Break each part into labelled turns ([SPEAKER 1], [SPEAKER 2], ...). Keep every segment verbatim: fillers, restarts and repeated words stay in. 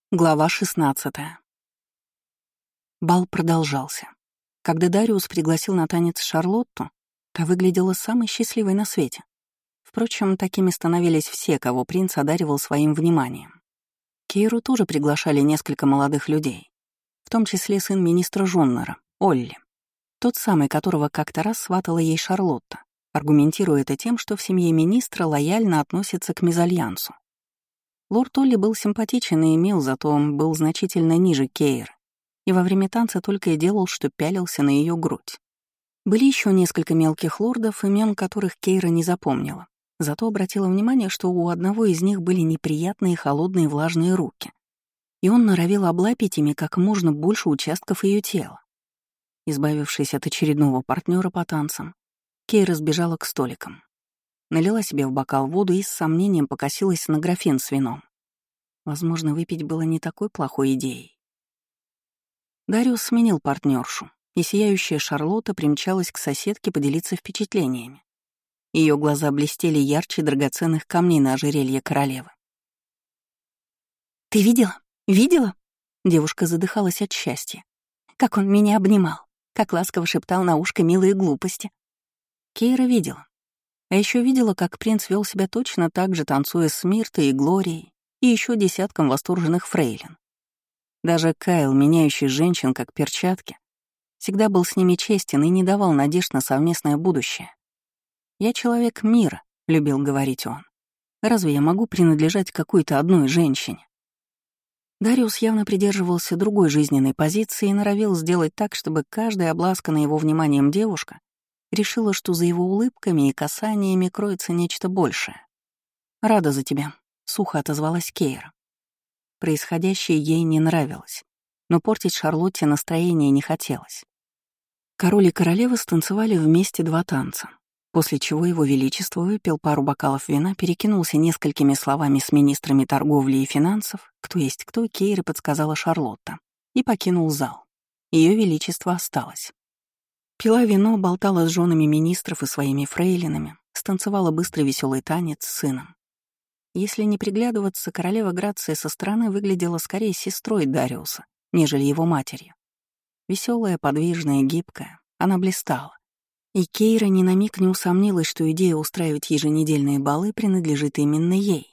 [SPEAKER 1] Глава шестнадцатая. Бал продолжался. Когда Дариус пригласил на танец Шарлотту, та выглядела самой счастливой на свете. Впрочем, такими становились все, кого принц одаривал своим вниманием. Кейру тоже приглашали несколько молодых людей, в том числе сын министра Жоннера, Олли, тот самый, которого как-то раз сватала ей Шарлотта, аргументируя это тем, что в семье министра лояльно относятся к мезальянсу. Лорд Олли был симпатичен и мил, зато он был значительно ниже Кейры, и во время танца только и делал, что пялился на ее грудь. Были еще несколько мелких лордов, имен которых Кейра не запомнила, зато обратила внимание, что у одного из них были неприятные холодные влажные руки, и он норовил облапить ими как можно больше участков ее тела. Избавившись от очередного партнера по танцам, Кейра сбежала к столикам. Налила себе в бокал воду и с сомнением покосилась на графин с вином. Возможно, выпить было не такой плохой идеей. Дариус сменил партнершу, и сияющая Шарлотта примчалась к соседке поделиться впечатлениями. Ее глаза блестели ярче драгоценных камней на ожерелье королевы. «Ты видела? Видела?» Девушка задыхалась от счастья. «Как он меня обнимал, как ласково шептал на ушко милые глупости». Кейра видела. А еще видела, как принц вел себя точно так же, танцуя с Миртой и Глорией и еще десятком восторженных фрейлин. Даже Кайл, меняющий женщин как перчатки, всегда был с ними честен и не давал надежд на совместное будущее. «Я человек мира», — любил говорить он. «Разве я могу принадлежать какой-то одной женщине?» Дариус явно придерживался другой жизненной позиции и норовил сделать так, чтобы каждая обласканная его вниманием девушка решила, что за его улыбками и касаниями кроется нечто большее. «Рада за тебя», — сухо отозвалась Кейра. Происходящее ей не нравилось, но портить Шарлотте настроение не хотелось. Король и королева станцевали вместе два танца, после чего его величество выпил пару бокалов вина, перекинулся несколькими словами с министрами торговли и финансов, кто есть кто, Кейре подсказала Шарлотта, и покинул зал. Ее величество осталось. Пила вино, болтала с женами министров и своими фрейлинами, станцевала быстрый веселый танец с сыном. Если не приглядываться, королева Грация со стороны выглядела скорее сестрой Дариуса, нежели его матерью. Веселая, подвижная, гибкая, она блистала. И Кейра ни на миг не усомнилась, что идея устраивать еженедельные балы принадлежит именно ей.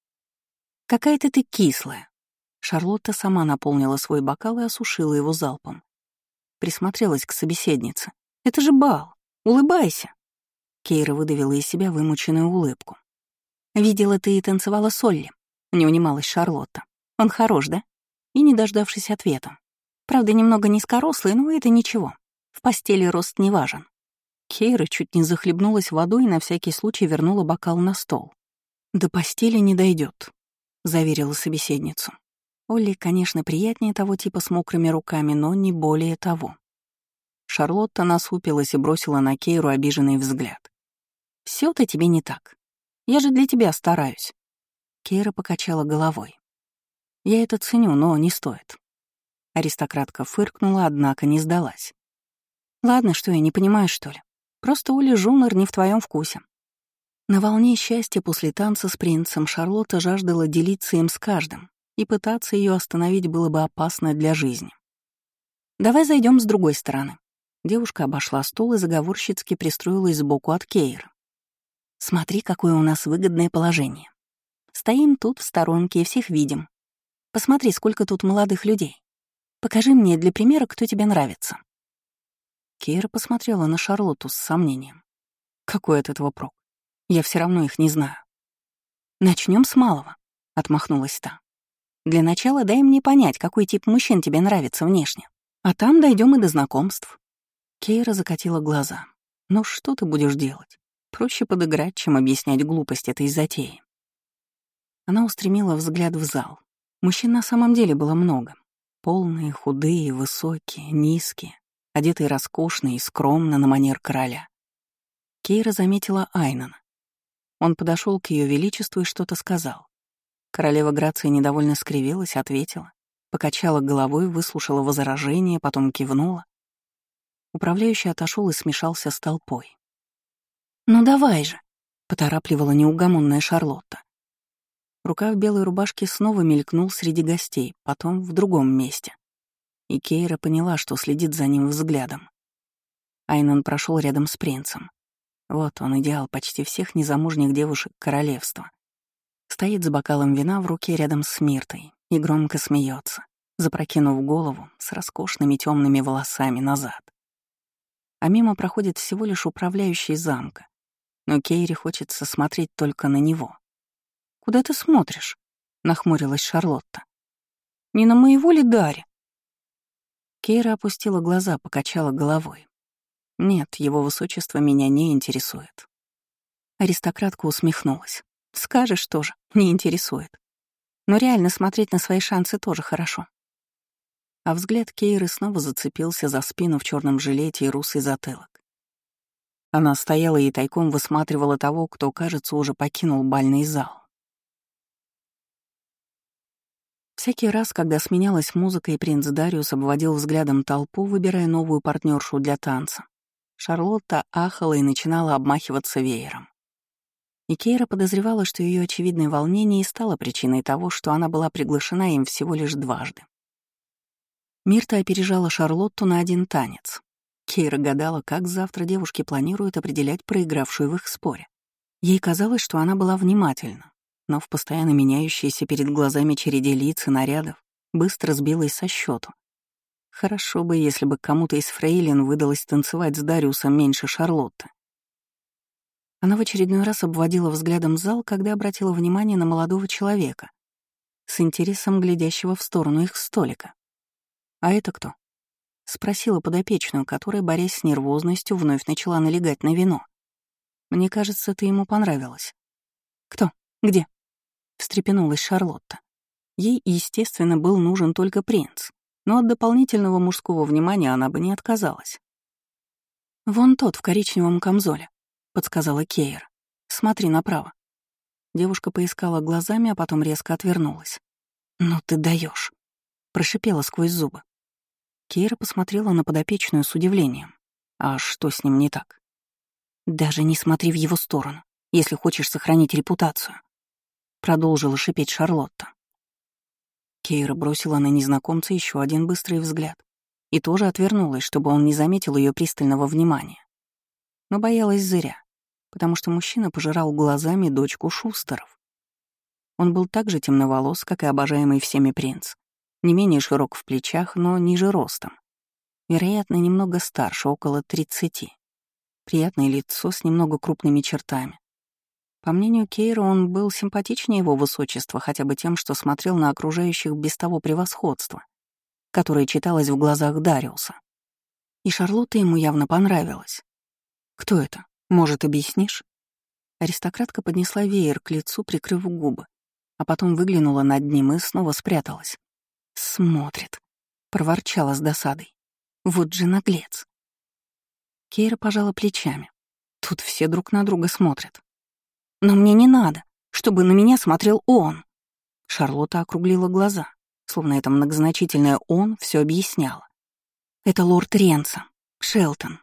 [SPEAKER 1] «Какая-то ты кислая». Шарлотта сама наполнила свой бокал и осушила его залпом. Присмотрелась к собеседнице. «Это же бал! Улыбайся!» Кейра выдавила из себя вымученную улыбку. «Видела, ты и танцевала с Олли», — не унималась Шарлотта. «Он хорош, да?» И, не дождавшись ответа. «Правда, немного низкорослый, но это ничего. В постели рост не важен». Кейра чуть не захлебнулась водой и на всякий случай вернула бокал на стол. «До постели не дойдет», — заверила собеседницу. Олли, конечно, приятнее того типа с мокрыми руками, но не более того. Шарлотта насупилась и бросила на Кейру обиженный взгляд. «Всё-то тебе не так. Я же для тебя стараюсь». Кейра покачала головой. «Я это ценю, но не стоит». Аристократка фыркнула, однако не сдалась. «Ладно, что я не понимаю, что ли? Просто Олли Жоннер не в твоем вкусе». На волне счастья после танца с принцем Шарлотта жаждала делиться им с каждым, и пытаться ее остановить было бы опасно для жизни. «Давай зайдем с другой стороны». Девушка обошла стол и заговорщицки пристроилась сбоку от Кейры. «Смотри, какое у нас выгодное положение. Стоим тут в сторонке и всех видим. Посмотри, сколько тут молодых людей. Покажи мне для примера, кто тебе нравится». Кейра посмотрела на Шарлотту с сомнением. «Какой от этого прок? Я все равно их не знаю». «Начнем с малого», — отмахнулась та. «Для начала дай мне понять, какой тип мужчин тебе нравится внешне. А там дойдем и до знакомств». Кейра закатила глаза. «Ну что ты будешь делать? Проще подыграть, чем объяснять глупость этой затеи». Она устремила взгляд в зал. Мужчин на самом деле было много. Полные, худые, высокие, низкие, одетые роскошно и скромно на манер короля. Кейра заметила Айнана. Он подошел к ее величеству и что-то сказал. Королева Грация недовольно скривилась, ответила, покачала головой, выслушала возражение, потом кивнула. Управляющий отошел и смешался с толпой. «Ну давай же», — поторапливала неугомонная Шарлотта. Рука в белой рубашке снова мелькнул среди гостей, потом в другом месте. И Кейра поняла, что следит за ним взглядом. Айнан прошел рядом с принцем. Вот он, идеал почти всех незамужних девушек королевства. Стоит с бокалом вина в руке рядом с Миртой и громко смеется, запрокинув голову с роскошными темными волосами назад. А мимо проходит всего лишь управляющий замка, но Кейре хочется смотреть только на него. «Куда ты смотришь?» — нахмурилась Шарлотта. «Не на моего ли Дарри?» Кейра опустила глаза, покачала головой. «Нет, его высочество меня не интересует». Аристократка усмехнулась. «Скажешь тоже, не интересует. Но реально смотреть на свои шансы тоже хорошо». А взгляд Кейры снова зацепился за спину в черном жилете и русый затылок. Она стояла и тайком высматривала того, кто, кажется, уже покинул бальный зал. Всякий раз, когда сменялась музыка и принц Дариус обводил взглядом толпу, выбирая новую партнершу для танца, Шарлотта ахала и начинала обмахиваться веером. И Кейра подозревала, что ее очевидное волнение и стало причиной того, что она была приглашена им всего лишь дважды. Мирта опережала Шарлотту на один танец. Кейра гадала, как завтра девушки планируют определять проигравшую в их споре. Ей казалось, что она была внимательна, но в постоянно меняющейся перед глазами череде лиц и нарядов быстро сбилась со счету. Хорошо бы, если бы кому-то из фрейлин выдалось танцевать с Дариусом меньше Шарлотты. Она в очередной раз обводила взглядом зал, когда обратила внимание на молодого человека, с интересом глядящего в сторону их столика. «А это кто?» — спросила подопечную, которая, борясь с нервозностью, вновь начала налегать на вино. «Мне кажется, ты ему понравилась». «Кто? Где?» — встрепенулась Шарлотта. Ей, естественно, был нужен только принц, но от дополнительного мужского внимания она бы не отказалась. «Вон тот в коричневом камзоле», — подсказала Кейра. «Смотри направо». Девушка поискала глазами, а потом резко отвернулась. «Ну ты даешь, прошипела сквозь зубы. Кейра посмотрела на подопечную с удивлением. «А что с ним не так?» «Даже не смотри в его сторону, если хочешь сохранить репутацию», — продолжила шипеть Шарлотта. Кейра бросила на незнакомца еще один быстрый взгляд и тоже отвернулась, чтобы он не заметил ее пристального внимания. Но боялась зря, потому что мужчина пожирал глазами дочку Шустеров. Он был так же темноволос, как и обожаемый всеми принц, не менее широк в плечах, но ниже ростом. Вероятно, немного старше, около тридцати. Приятное лицо с немного крупными чертами. По мнению Кейра, он был симпатичнее его высочества хотя бы тем, что смотрел на окружающих без того превосходства, которое читалось в глазах Дариуса. И Шарлотта ему явно понравилась. «Кто это? Может, объяснишь?» Аристократка поднесла веер к лицу, прикрыв губы, а потом выглянула над ним и снова спряталась. «Смотрит», — проворчала с досадой. «Вот же наглец». Кейра пожала плечами. Тут все друг на друга смотрят. «Но мне не надо, чтобы на меня смотрел он». Шарлотта округлила глаза, словно это многозначительное «он» все объясняло. «Это лорд Ренца, Шелтон».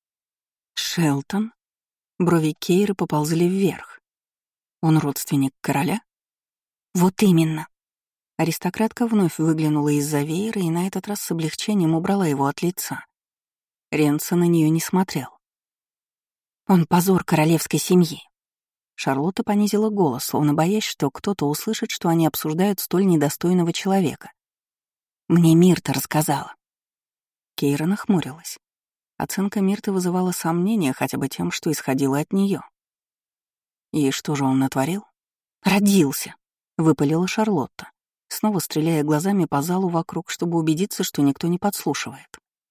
[SPEAKER 1] «Шелтон?» Брови Кейры поползли вверх. «Он родственник короля?» «Вот именно». Аристократка вновь выглянула из-за веера и на этот раз с облегчением убрала его от лица. Ренца на нее не смотрел. «Он позор королевской семьи». Шарлотта понизила голос, словно боясь, что кто-то услышит, что они обсуждают столь недостойного человека. «Мне Мирта рассказала». Кейра нахмурилась. Оценка Мирты вызывала сомнения хотя бы тем, что исходило от нее. «И что же он натворил?» «Родился», — выпалила Шарлотта, снова стреляя глазами по залу вокруг, чтобы убедиться, что никто не подслушивает.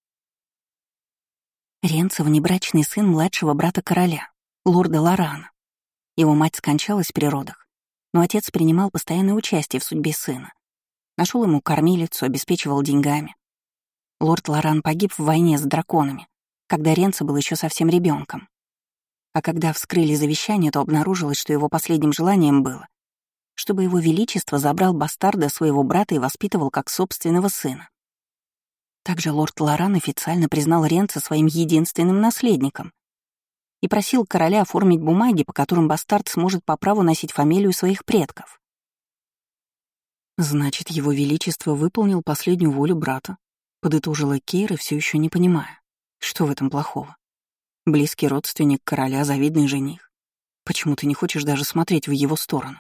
[SPEAKER 1] Ренца — внебрачный сын младшего брата короля, лорда Лорана. Его мать скончалась при родах, но отец принимал постоянное участие в судьбе сына. Нашел ему кормилицу, обеспечивал деньгами. Лорд Лоран погиб в войне с драконами, когда Ренца был еще совсем ребенком. А когда вскрыли завещание, то обнаружилось, что его последним желанием было, чтобы его величество забрал бастарда своего брата и воспитывал как собственного сына. Также лорд Лоран официально признал Ренца своим единственным наследником и просил короля оформить бумаги, по которым бастард сможет по праву носить фамилию своих предков. Значит, его величество выполнил последнюю волю брата, подытожила Кейра, все еще не понимая, что в этом плохого. Близкий родственник короля, завидный жених. Почему ты не хочешь даже смотреть в его сторону?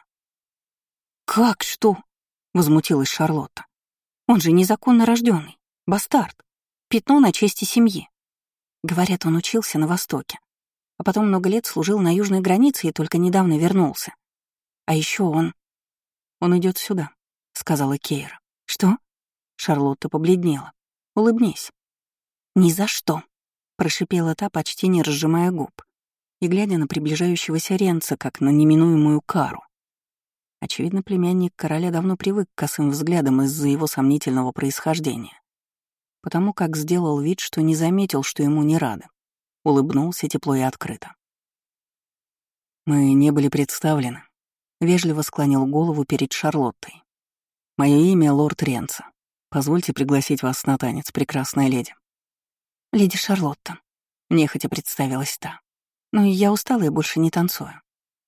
[SPEAKER 1] «Как что?» — возмутилась Шарлотта. «Он же незаконно рожденный, бастард, пятно на чести семьи. Говорят, он учился на Востоке, а потом много лет служил на южной границе и только недавно вернулся. А еще он... Он идет сюда», — сказала Кейра. «Что?» — Шарлотта побледнела. «Улыбнись». «Ни за что», — прошипела та, почти не разжимая губ, и глядя на приближающегося Ренца, как на неминуемую кару. Очевидно, племянник короля давно привык к косым взглядам из-за его сомнительного происхождения, потому как сделал вид, что не заметил, что ему не рады. Улыбнулся тепло и открыто. «Мы не были представлены», — вежливо склонил голову перед Шарлоттой. «Мое имя — лорд Ренца. Позвольте пригласить вас на танец, прекрасная леди». «Леди Шарлотта», — нехотя представилась та. «Но я устала и больше не танцую».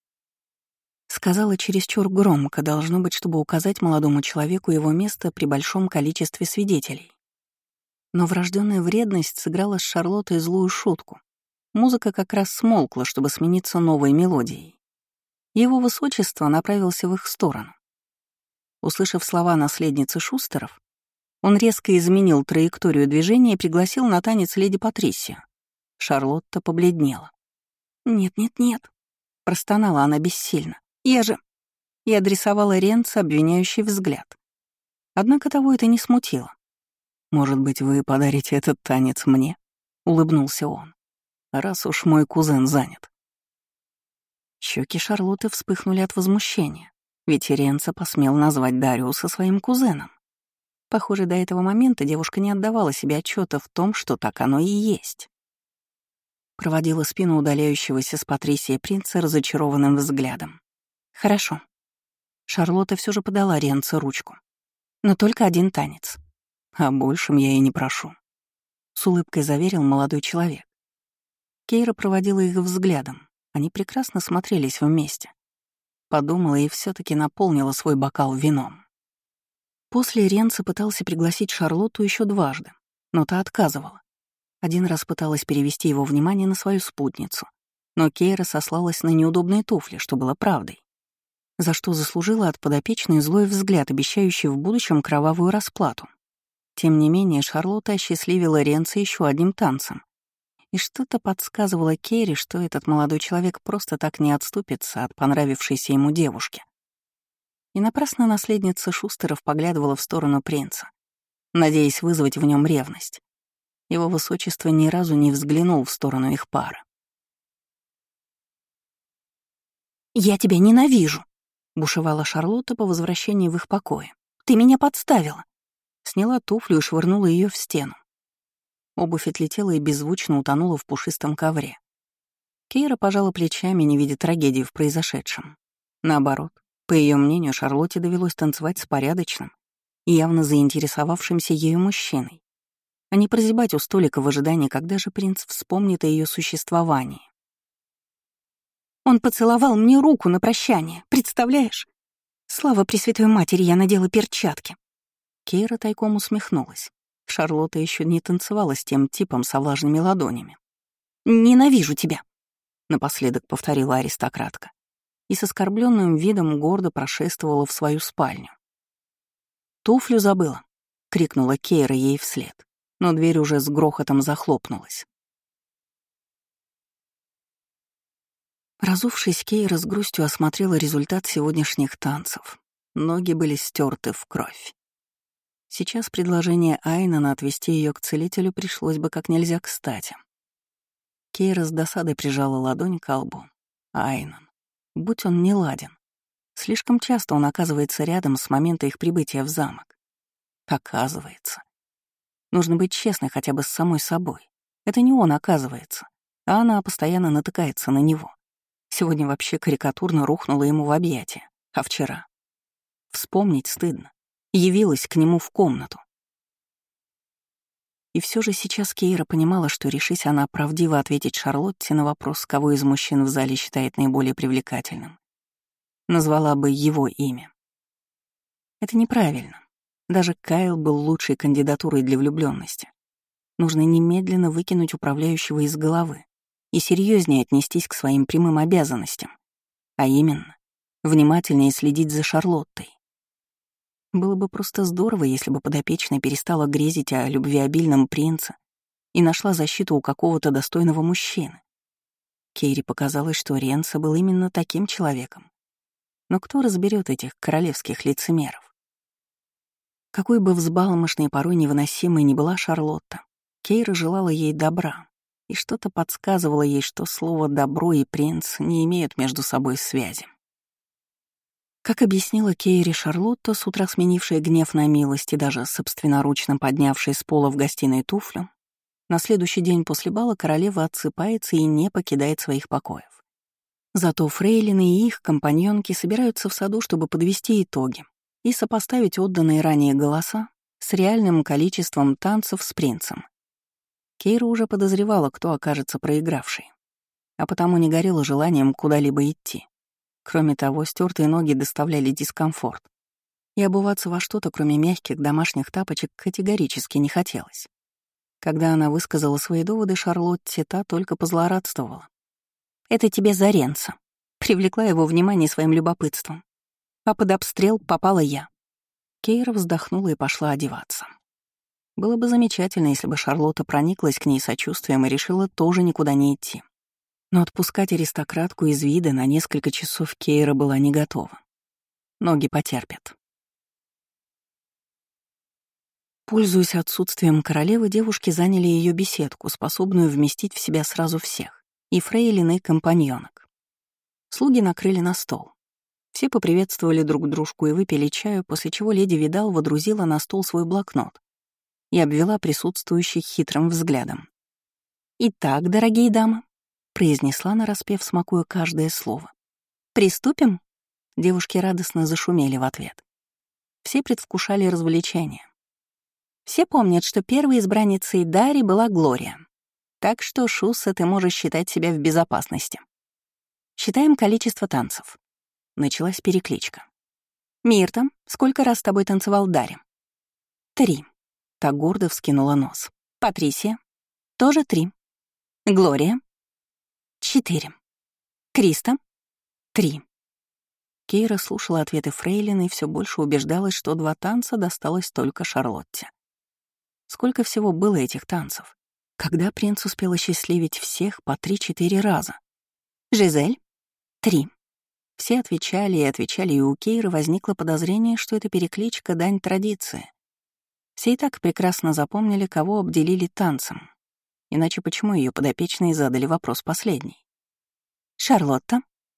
[SPEAKER 1] Сказала чересчур громко, должно быть, чтобы указать молодому человеку его место при большом количестве свидетелей. Но врожденная вредность сыграла с Шарлоттой злую шутку. Музыка как раз смолкла, чтобы смениться новой мелодией. Его высочество направился в их сторону. Услышав слова наследницы Шустеров, он резко изменил траекторию движения и пригласил на танец леди Патрисию. Шарлотта побледнела. «Нет-нет-нет», — простонала она бессильно. «Я же...» И адресовала Ренца обвиняющий взгляд. Однако того это не смутило. «Может быть, вы подарите этот танец мне?» — улыбнулся он. «Раз уж мой кузен занят». Щеки Шарлотты вспыхнули от возмущения, ведь Ренца посмел назвать Дариуса своим кузеном. Похоже, до этого момента девушка не отдавала себе отчета в том, что так оно и есть. Проводила спину удаляющегося с Патрисией принца разочарованным взглядом. «Хорошо». Шарлотта все же подала Ренце ручку. «Но только один танец. О большем я и не прошу», — с улыбкой заверил молодой человек. Кейра проводила их взглядом. Они прекрасно смотрелись вместе. Подумала и все таки наполнила свой бокал вином. После Ренце пытался пригласить Шарлотту еще дважды, но та отказывала. Один раз пыталась перевести его внимание на свою спутницу, но Кейра сослалась на неудобные туфли, что было правдой, за что заслужила от подопечной злой взгляд, обещающий в будущем кровавую расплату. Тем не менее, Шарлотта осчастливила Ренца еще одним танцем, и что-то подсказывало Кейре, что этот молодой человек просто так не отступится от понравившейся ему девушки. И напрасно наследница Шустеров поглядывала в сторону принца, надеясь вызвать в нем ревность. Его высочество ни разу не взглянул в сторону их пары. «Я тебя ненавижу!» — бушевала Шарлотта по возвращении в их покое. «Ты меня подставила!» Сняла туфлю и швырнула ее в стену. Обувь отлетела и беззвучно утонула в пушистом ковре. Кейра пожала плечами, не видя трагедии в произошедшем. Наоборот, по ее мнению, Шарлотте довелось танцевать с порядочным и явно заинтересовавшимся ею мужчиной, а не прозябать у столика в ожидании, когда же принц вспомнит о ее существовании. «Он поцеловал мне руку на прощание, представляешь? Слава Пресвятой Матери, я надела перчатки!» Кейра тайком усмехнулась. Шарлотта еще не танцевала с тем типом со влажными ладонями. «Ненавижу тебя!» — напоследок повторила аристократка и с оскорбленным видом гордо прошествовала в свою спальню. «Туфлю забыла!» — крикнула Кейра ей вслед, но дверь уже с грохотом захлопнулась. Разувшись, Кейра с грустью осмотрела результат сегодняшних танцев. Ноги были стерты в кровь. Сейчас предложение Айнана отвести ее к целителю пришлось бы как нельзя кстати. Кейра с досадой прижала ладонь к лбу. Айнан. Будь он не ладен. Слишком часто он оказывается рядом с момента их прибытия в замок. Оказывается. Нужно быть честной хотя бы с самой собой. Это не он оказывается, а она постоянно натыкается на него. Сегодня вообще карикатурно рухнула ему в объятия. А вчера? Вспомнить стыдно. Явилась к нему в комнату. И все же сейчас Кейра понимала, что, решись она правдиво ответить Шарлотте на вопрос, кого из мужчин в зале считает наиболее привлекательным, назвала бы его имя. Это неправильно. Даже Кайл был лучшей кандидатурой для влюбленности. Нужно немедленно выкинуть управляющего из головы и серьезнее отнестись к своим прямым обязанностям, а именно, внимательнее следить за Шарлоттой. Было бы просто здорово, если бы подопечная перестала грезить о любвеобильном принце и нашла защиту у какого-то достойного мужчины. Кейри показалось, что Ренцо был именно таким человеком. Но кто разберет этих королевских лицемеров? Какой бы взбалмошной и порой невыносимой ни была Шарлотта, Кейра желала ей добра, и что-то подсказывало ей, что слово «добро» и «принц» не имеют между собой связи. Как объяснила Кейре Шарлотта, с утра сменившая гнев на милость и даже собственноручно поднявшая с пола в гостиной туфлю, на следующий день после бала королева отсыпается и не покидает своих покоев. Зато фрейлины и их компаньонки собираются в саду, чтобы подвести итоги и сопоставить отданные ранее голоса с реальным количеством танцев с принцем. Кейра уже подозревала, кто окажется проигравшей, а потому не горела желанием куда-либо идти. Кроме того, стертые ноги доставляли дискомфорт, и обуваться во что-то, кроме мягких домашних тапочек, категорически не хотелось. Когда она высказала свои доводы Шарлотте, та только позлорадствовала. «Это тебе за Ренцо», привлекла его внимание своим любопытством. А под обстрел попала я. Кейра вздохнула и пошла одеваться. Было бы замечательно, если бы Шарлотта прониклась к ней сочувствием и решила тоже никуда не идти. Но отпускать аристократку из вида на несколько часов Кейра была не готова. Ноги потерпят. Пользуясь отсутствием королевы, девушки заняли ее беседку, способную вместить в себя сразу всех, и фрейлин, и компаньонок. Слуги накрыли на стол. Все поприветствовали друг дружку и выпили чаю, после чего леди Видал водрузила на стол свой блокнот и обвела присутствующих хитрым взглядом. «Итак, дорогие дамы», — произнесла нараспев, смакуя каждое слово. «Приступим?» Девушки радостно зашумели в ответ. Все предвкушали развлечения. Все помнят, что первой избранницей Дари была Глория. Так что, Шусса, ты можешь считать себя в безопасности. Считаем количество танцев. Началась перекличка. «Мирта, сколько раз с тобой танцевал Дарри?» «Три». Та гордо вскинула нос. «Патрисия?» «Тоже три». «Глория?» «Четыре». «Криста?» «Три». Кейра слушала ответы фрейлины и все больше убеждалась, что два танца досталось только Шарлотте. Сколько всего было этих танцев? Когда принц успел осчастливить всех по три-четыре раза? «Жизель?» «Три». Все отвечали и отвечали, и у Кейры возникло подозрение, что эта перекличка — дань традиции. Все и так прекрасно запомнили, кого обделили танцем. Иначе почему ее подопечные задали вопрос последний? «Шарлотта?»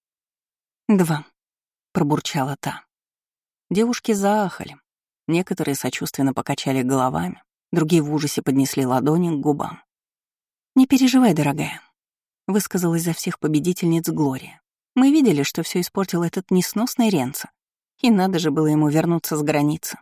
[SPEAKER 1] «Два», — пробурчала та. Девушки заахали. Некоторые сочувственно покачали головами, другие в ужасе поднесли ладони к губам. «Не переживай, дорогая», — высказалась за всех победительниц Глория. «Мы видели, что все испортил этот несносный Ренцо, и надо же было ему вернуться с границы».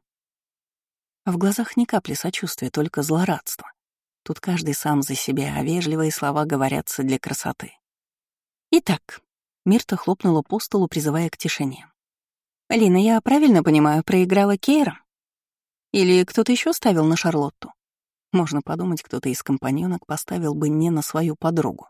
[SPEAKER 1] А в глазах ни капли сочувствия, только злорадство. Тут каждый сам за себя, а вежливые слова говорятся для красоты. «Итак», — Мирта хлопнула по столу, призывая к тишине. «Лина, я правильно понимаю, проиграла Кейра? Или кто-то еще ставил на Шарлотту? Можно подумать, кто-то из компаньонок поставил бы не на свою подругу».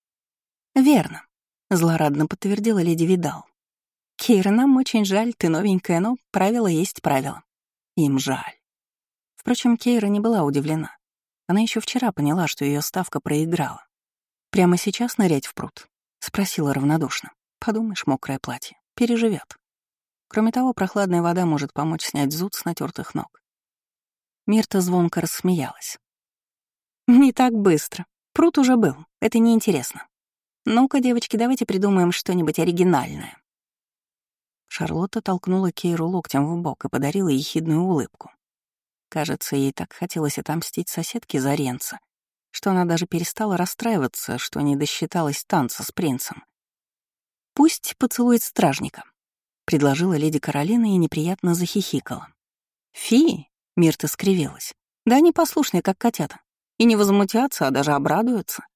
[SPEAKER 1] «Верно», — злорадно подтвердила леди Видал. «Кейра, нам очень жаль, ты новенькая, но правило есть правило. Им жаль». Впрочем, Кейра не была удивлена. Она еще вчера поняла, что ее ставка проиграла. «Прямо сейчас нырять в пруд?» — спросила равнодушно. «Подумаешь, мокрое платье. Переживет. Кроме того, прохладная вода может помочь снять зуд с натертых ног». Мирта звонко рассмеялась. «Не так быстро. Пруд уже был. Это неинтересно. Ну-ка, девочки, давайте придумаем что-нибудь оригинальное». Шарлотта толкнула Кейру локтем в бок и подарила ехидную улыбку. Кажется, ей так хотелось отомстить соседке за Ренцо, что она даже перестала расстраиваться, что не досчиталась танца с принцем. «Пусть поцелует стражника», — предложила леди Каролина и неприятно захихикала. «Фи!» — Мирта скривилась. «Да они послушные, как котята. И не возмутятся, а даже обрадуются».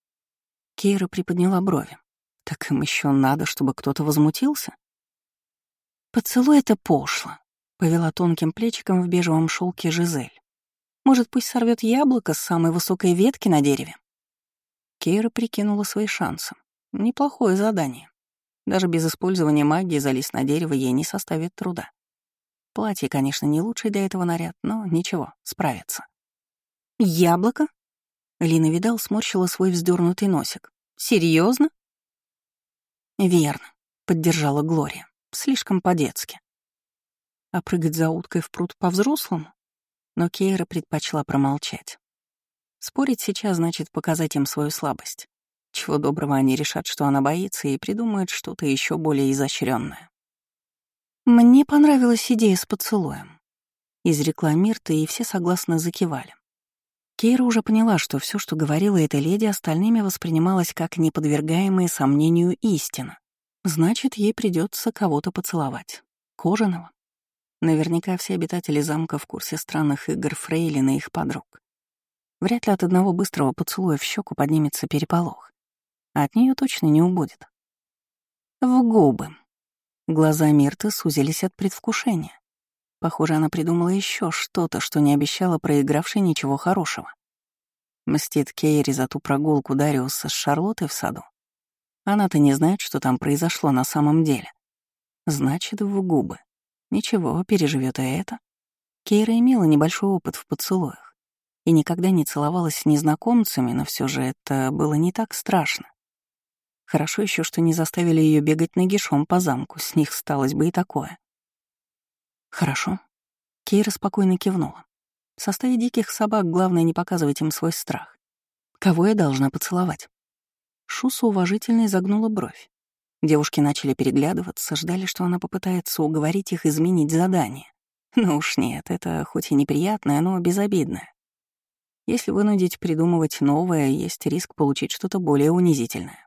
[SPEAKER 1] Кейра приподняла брови. «Так им еще надо, чтобы кто-то возмутился?» «Поцелуй — это пошло», Повела тонким плечиком в бежевом шелке Жизель. Может, пусть сорвет яблоко с самой высокой ветки на дереве? Кейра прикинула свои шансы. Неплохое задание. Даже без использования магии залезть на дерево ей не составит труда. Платье, конечно, не лучший для этого наряд, но ничего, справится. «Яблоко?» Лина Видал сморщила свой вздернутый носик. «Серьезно?» «Верно», — поддержала Глория. «Слишком по-детски». А прыгать за уткой в пруд по-взрослому? Но Кейра предпочла промолчать. Спорить сейчас значит показать им свою слабость. Чего доброго они решат, что она боится, и придумают что-то еще более изощренное. «Мне понравилась идея с поцелуем», — изрекла Мирта, и все согласно закивали. Кейра уже поняла, что все, что говорила эта леди, остальными воспринималось как неподвергаемое сомнению истина. Значит, ей придется кого-то поцеловать. Кожаного. Наверняка все обитатели замка в курсе странных игр Фрейлина и их подруг. Вряд ли от одного быстрого поцелуя в щеку поднимется переполох. А от нее точно не убудет. В губы. Глаза Мирты сузились от предвкушения. Похоже, она придумала еще что-то, что не обещала проигравшей ничего хорошего. Мстит Кейри за ту прогулку Дариуса с Шарлоттой в саду. Она-то не знает, что там произошло на самом деле. Значит, в губы. Ничего, переживет и это. Кейра имела небольшой опыт в поцелуях и никогда не целовалась с незнакомцами, но все же это было не так страшно. Хорошо еще, что не заставили ее бегать нагишом по замку, с них сталось бы и такое. Хорошо. Кейра спокойно кивнула. В составе диких собак главное не показывать им свой страх. Кого я должна поцеловать? Шуса уважительно изогнула бровь. Девушки начали переглядываться, ждали, что она попытается уговорить их изменить задание. Но уж нет, это хоть и неприятное, но безобидное. Если вынудить придумывать новое, есть риск получить что-то более унизительное.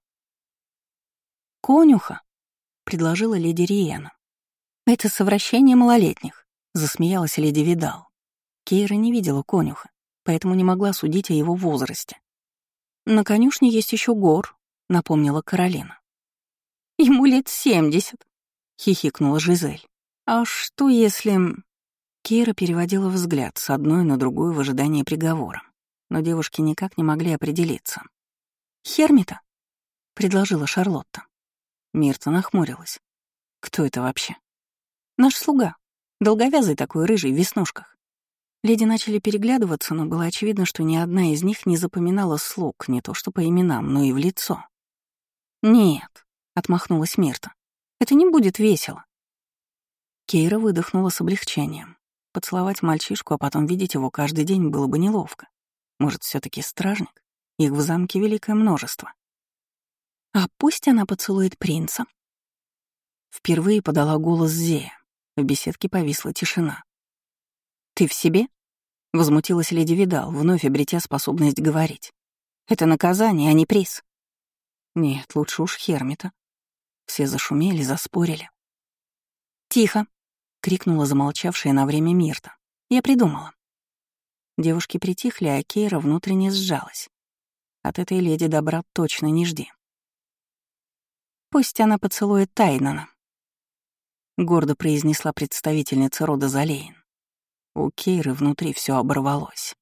[SPEAKER 1] «Конюха», — предложила леди Риена. «Это совращение малолетних», — засмеялась леди Видал. Кейра не видела конюха, поэтому не могла судить о его возрасте. «На конюшне есть еще Гор», — напомнила Каролина. «Ему лет семьдесят», — хихикнула Жизель. «А что если...» Кейра переводила взгляд с одной на другую в ожидании приговора, но девушки никак не могли определиться. «Хермита», — предложила Шарлотта. Мирта нахмурилась. «Кто это вообще?» «Наш слуга. Долговязый такой, рыжий, в веснушках». Леди начали переглядываться, но было очевидно, что ни одна из них не запоминала слуг, не то что по именам, но и в лицо. «Нет», — отмахнулась Мирта. «Это не будет весело». Кейра выдохнула с облегчением. Поцеловать мальчишку, а потом видеть его каждый день было бы неловко. Может, все таки стражник? Их в замке великое множество. А пусть она поцелует принца. Впервые подала голос Зея. В беседке повисла тишина. «Ты в себе?» — возмутилась леди Видал, вновь обретя способность говорить. «Это наказание, а не приз». «Нет, лучше уж Хермита». Все зашумели, заспорили. «Тихо!» — крикнула замолчавшая на время Мирта. «Я придумала». Девушки притихли, а Кейра внутренне сжалась. От этой леди добра точно не жди. «Пусть она поцелует Тайнана», — гордо произнесла представительница рода Залейн. У Кейры внутри все оборвалось.